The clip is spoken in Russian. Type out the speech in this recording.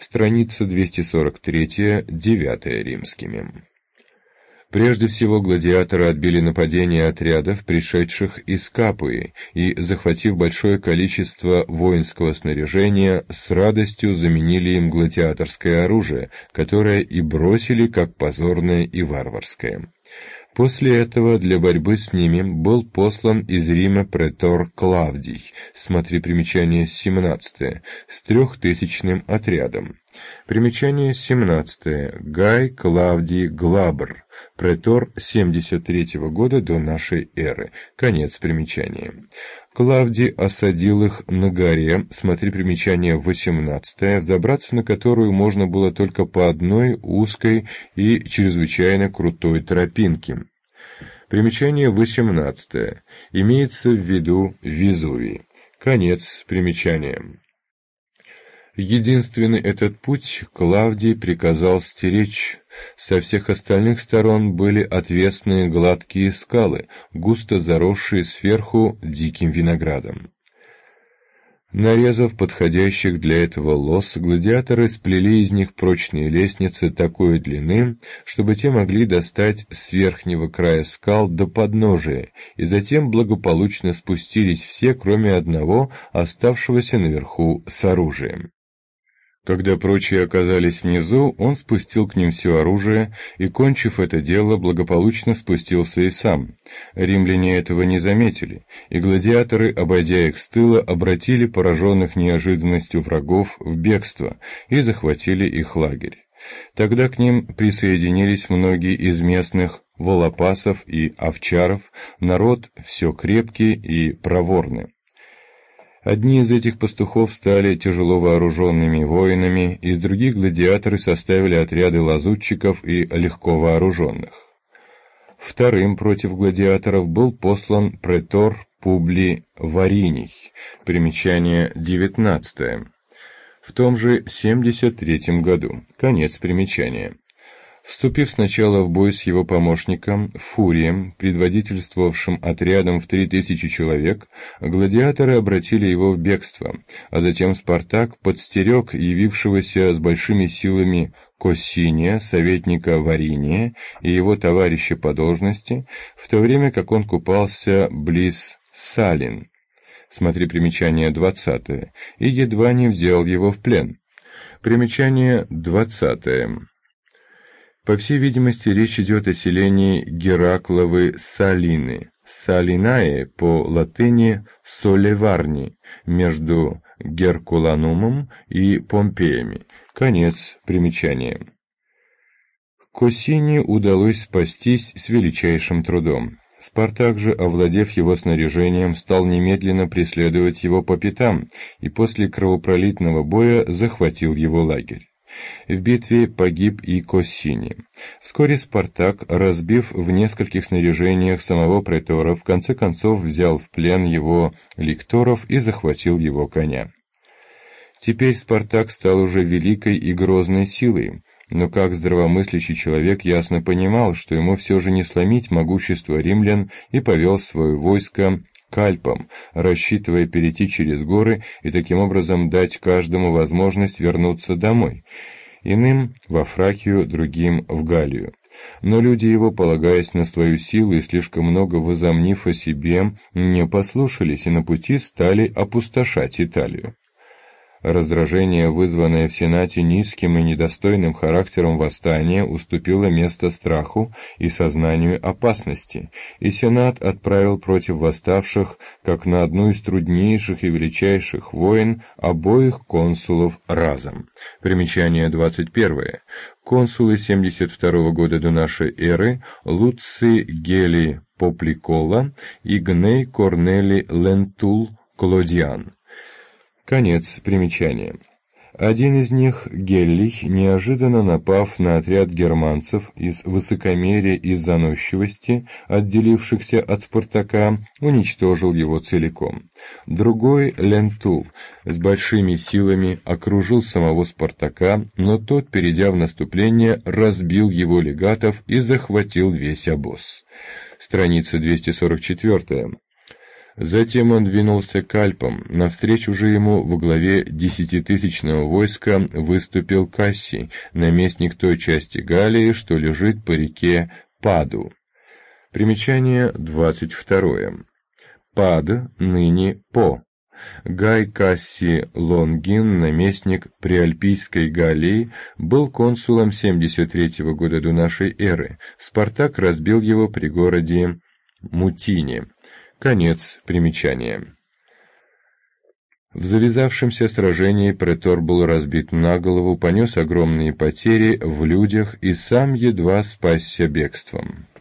Страница 243, 9 римскими. Прежде всего, гладиаторы отбили нападение отрядов, пришедших из Капуи, и, захватив большое количество воинского снаряжения, с радостью заменили им гладиаторское оружие, которое и бросили как позорное и варварское. После этого для борьбы с ними был послан из Рима претор Клавдий, смотри примечание 17, с 3000 отрядом. Примечание 17. Гай Клавдий Глабр, претор 73 года до нашей эры. Конец примечания. Клавдий осадил их на горе, смотри примечание 18, взобраться на которую можно было только по одной узкой и чрезвычайно крутой тропинке. Примечание 18. Имеется в виду Везувий. Конец примечания. Единственный этот путь Клавдий приказал стеречь. Со всех остальных сторон были отвесные гладкие скалы, густо заросшие сверху диким виноградом. Нарезав подходящих для этого лос, гладиаторы сплели из них прочные лестницы такой длины, чтобы те могли достать с верхнего края скал до подножия, и затем благополучно спустились все, кроме одного, оставшегося наверху с оружием. Когда прочие оказались внизу, он спустил к ним все оружие и, кончив это дело, благополучно спустился и сам. Римляне этого не заметили, и гладиаторы, обойдя их с тыла, обратили пораженных неожиданностью врагов в бегство и захватили их лагерь. Тогда к ним присоединились многие из местных волопасов и овчаров, народ все крепкий и проворный. Одни из этих пастухов стали тяжело вооруженными воинами, из других гладиаторы составили отряды лазутчиков и легко вооруженных. Вторым против гладиаторов был послан претор Публий Вариний, примечание 19, в том же 73 году, конец примечания. Вступив сначала в бой с его помощником Фурием, предводительствовавшим отрядом в 3000 человек, гладиаторы обратили его в бегство, а затем Спартак подстерег явившегося с большими силами Коссиния, советника Вариния и его товарища по должности, в то время как он купался близ Салин, смотри примечание 20, и едва не взял его в плен. Примечание 20. По всей видимости, речь идет о селении Геракловы Салины, Салинае по латыни Солеварни, между Геркуланумом и Помпеями. Конец примечания. Коссини удалось спастись с величайшим трудом. Спартак же, овладев его снаряжением, стал немедленно преследовать его по пятам и после кровопролитного боя захватил его лагерь. В битве погиб и Коссини. Вскоре Спартак, разбив в нескольких снаряжениях самого претора, в конце концов взял в плен его ликторов и захватил его коня. Теперь Спартак стал уже великой и грозной силой, но как здравомыслящий человек ясно понимал, что ему все же не сломить могущество римлян, и повел свое войско к Альпам, рассчитывая перейти через горы и таким образом дать каждому возможность вернуться домой, иным во Фракию, другим в Галлию. Но люди его, полагаясь на свою силу и слишком много возомнив о себе, не послушались и на пути стали опустошать Италию. Раздражение, вызванное в Сенате низким и недостойным характером восстания, уступило место страху и сознанию опасности, и Сенат отправил против восставших, как на одну из труднейших и величайших войн, обоих консулов разом. Примечание 21. Консулы 72 года до нашей эры Луций Гелий Попликола и Гней Корнелий Лентул Клодиан. Конец примечания. Один из них, Геллий, неожиданно напав на отряд германцев из высокомерия и заносчивости, отделившихся от Спартака, уничтожил его целиком. Другой, Лентул, с большими силами окружил самого Спартака, но тот, перейдя в наступление, разбил его легатов и захватил весь обоз. Страница 244. Затем он двинулся к Альпам. Навстречу же ему во главе 10-тысячного войска выступил Кассий, наместник той части Галлии, что лежит по реке Паду. Примечание 22. Пад, ныне По. Гай Кассий Лонгин, наместник Преальпийской Галлии, был консулом 73 года до нашей эры. Спартак разбил его при городе Мутине. Конец примечания. В завязавшемся сражении претор был разбит наголову, понес огромные потери в людях и сам едва спасся бегством.